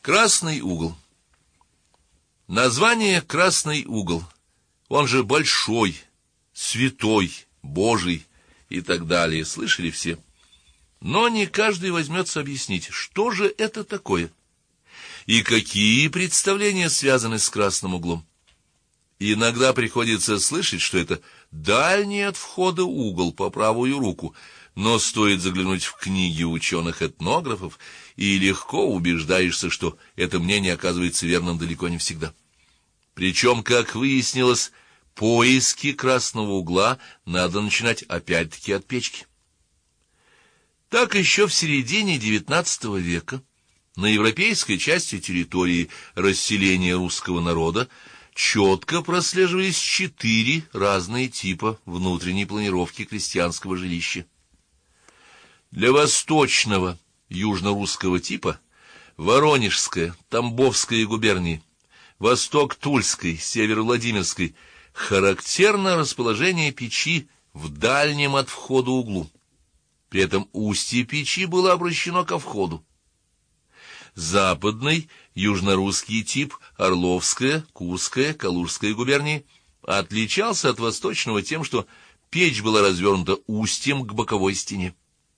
Красный угол. Название «красный угол», он же большой, святой, Божий и так далее, слышали все. Но не каждый возьмется объяснить, что же это такое, и какие представления связаны с красным углом. Иногда приходится слышать, что это дальний от входа угол по правую руку, но стоит заглянуть в книги ученых-этнографов, и легко убеждаешься, что это мнение оказывается верным далеко не всегда. Причем, как выяснилось, поиски красного угла надо начинать опять-таки от печки. Так еще в середине XIX века на европейской части территории расселения русского народа четко прослеживались 4 разные типа внутренней планировки крестьянского жилища. Для восточного южно-русского типа Воронежская, Тамбовская губернии, восток Тульской, север Владимирской характерно расположение печи в дальнем от входа углу. При этом устье печи было обращено ко входу. Западный южнорусский тип Орловская, Курская, Калужская губернии отличался от восточного тем, что печь была развернута устьем к боковой стене.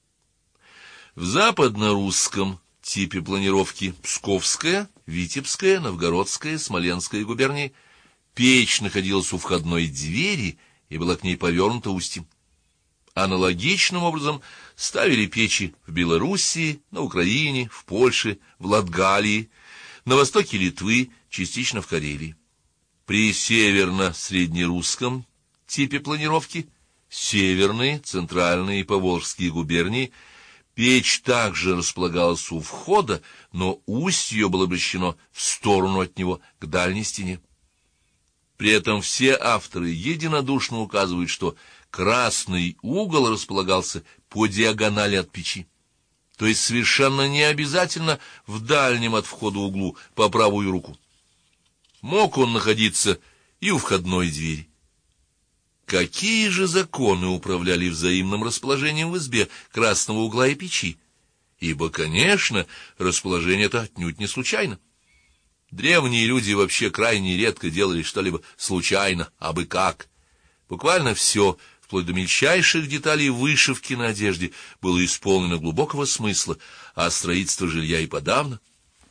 В западно-русском типе планировки Псковская, Витебская, Новгородская, Смоленская губернии печь находилась у входной двери и была к ней повернута устьем. Аналогичным образом ставили печи в Белоруссии, на Украине, в Польше, в Латгалии, на востоке Литвы, частично в Карелии. При северно-среднерусском типе планировки северные, центральные и поволжские губернии печь также располагалась у входа, но устье ее было обращено в сторону от него, к дальней стене. При этом все авторы единодушно указывают, что красный угол располагался по диагонали от печи, то есть совершенно не обязательно в дальнем от входа углу по правую руку. Мог он находиться и у входной двери. Какие же законы управляли взаимным расположением в избе красного угла и печи? Ибо, конечно, расположение это отнюдь не случайно. Древние люди вообще крайне редко делали что-либо случайно, абы как. Буквально все, вплоть до мельчайших деталей вышивки на одежде, было исполнено глубокого смысла, а строительство жилья и подавно.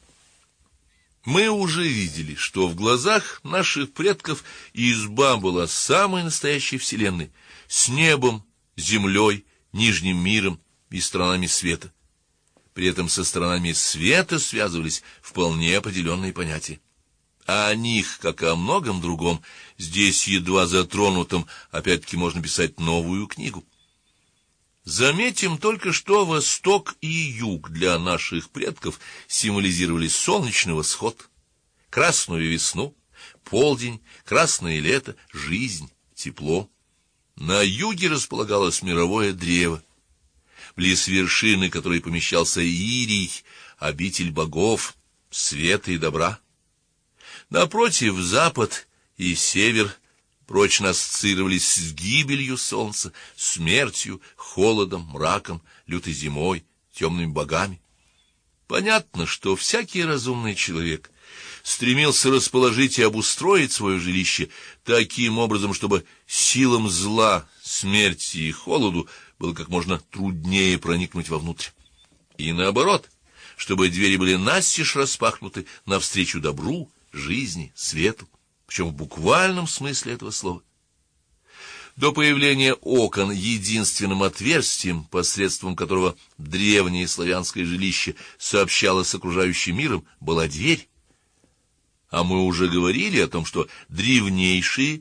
Мы уже видели, что в глазах наших предков изба была самой настоящей вселенной, с небом, землей, нижним миром и сторонами света. При этом со сторонами света связывались вполне определенные понятия. А о них, как и о многом другом, здесь едва затронутом, опять-таки можно писать новую книгу. Заметим только, что восток и юг для наших предков символизировали солнечный восход, красную весну, полдень, красное лето, жизнь, тепло. На юге располагалось мировое древо, близ вершины которой помещался Ирий, обитель богов, света и добра. Напротив, запад и север прочно ассоциировались с гибелью солнца, смертью, холодом, мраком, лютой зимой, темными богами. Понятно, что всякий разумный человек стремился расположить и обустроить свое жилище таким образом, чтобы силам зла, смерти и холоду было как можно труднее проникнуть вовнутрь. И наоборот, чтобы двери были настежь распахнуты навстречу добру, жизни, свету, причем в буквальном смысле этого слова. До появления окон единственным отверстием, посредством которого древнее славянское жилище сообщало с окружающим миром, была дверь. А мы уже говорили о том, что древнейшие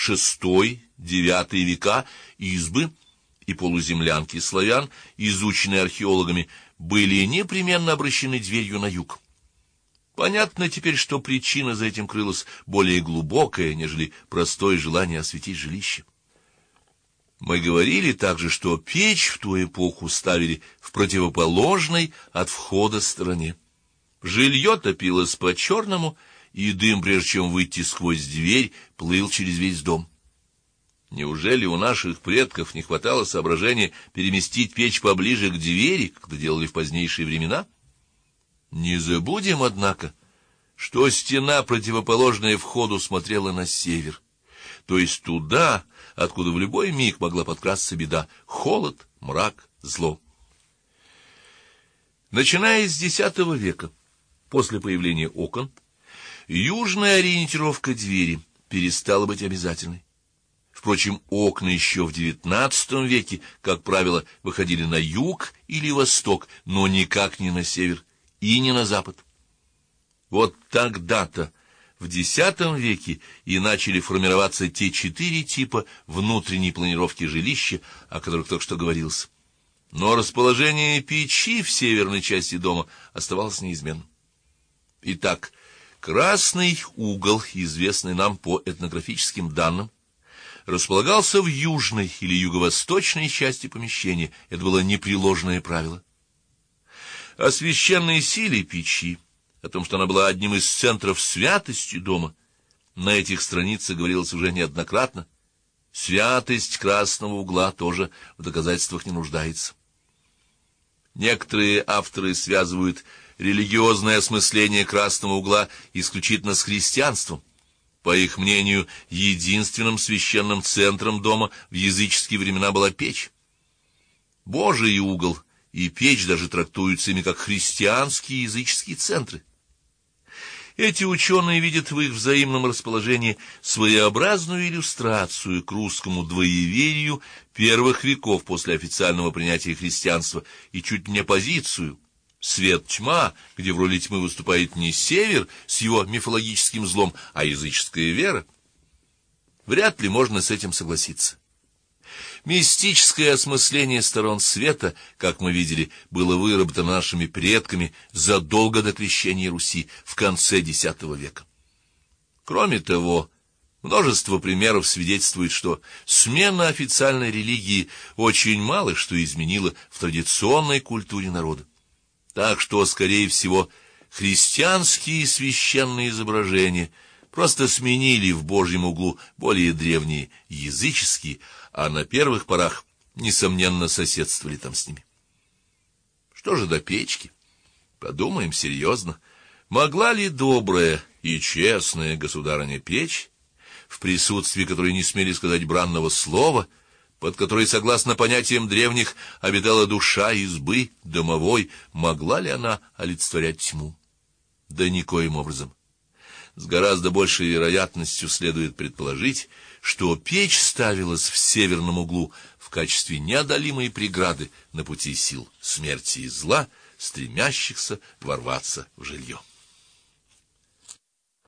VI-IX века избы и полуземлянки славян, изученные археологами, были непременно обращены дверью на юг. Понятно теперь, что причина за этим крылась более глубокая, нежели простое желание осветить жилище. Мы говорили также, что печь в ту эпоху ставили в противоположной от входа стороне. Жилье топилось по-черному, и дым, прежде чем выйти сквозь дверь, плыл через весь дом. Неужели у наших предков не хватало соображения переместить печь поближе к двери, как это делали в позднейшие времена? Не забудем, однако, что стена, противоположная входу, смотрела на север, то есть туда, откуда в любой миг могла подкрасться беда, холод, мрак, зло. Начиная с X века, после появления окон, южная ориентировка двери перестала быть обязательной. Впрочем, окна еще в XIX веке, как правило, выходили на юг или восток, но никак не на север и не на запад. Вот тогда-то, в X веке, и начали формироваться те 4 типа внутренней планировки жилища, о которых только что говорилось. Но расположение печи в северной части дома оставалось неизменным. Итак, красный угол, известный нам по этнографическим данным, располагался в южной или юго-восточной части помещения. Это было непреложное правило. О священной силе печи, о том, что она была одним из центров святости дома, на этих страницах говорилось уже неоднократно. Святость красного угла тоже в доказательствах не нуждается. Некоторые авторы связывают религиозное осмысление красного угла исключительно с христианством. По их мнению, единственным священным центром дома в языческие времена была печь. Божий угол и печь даже трактуются ими как христианские языческие центры. Эти ученые видят в их взаимном расположении своеобразную иллюстрацию к русскому двоеверию первых веков после официального принятия христианства и чуть не оппозицию свет-тьма, где в роли тьмы выступает не север с его мифологическим злом, а языческая вера. Вряд ли можно с этим согласиться. Мистическое осмысление сторон света, как мы видели, было выработано нашими предками задолго до крещения Руси в конце X века. Кроме того, множество примеров свидетельствует, что смена официальной религии очень мало что изменила в традиционной культуре народа. Так что, скорее всего, христианские священные изображения просто сменили в Божьем углу более древние языческие, а на первых порах, несомненно, соседствовали там с ними. Что же до печки? Подумаем серьезно. Могла ли добрая и честная государыня печь, в присутствии которой не смели сказать бранного слова, под которой, согласно понятиям древних, обитала душа избы, домовой, могла ли она олицетворять тьму? Да никоим образом. С гораздо большей вероятностью следует предположить, что печь ставилась в северном углу в качестве неодолимой преграды на пути сил смерти и зла, стремящихся ворваться в жилье.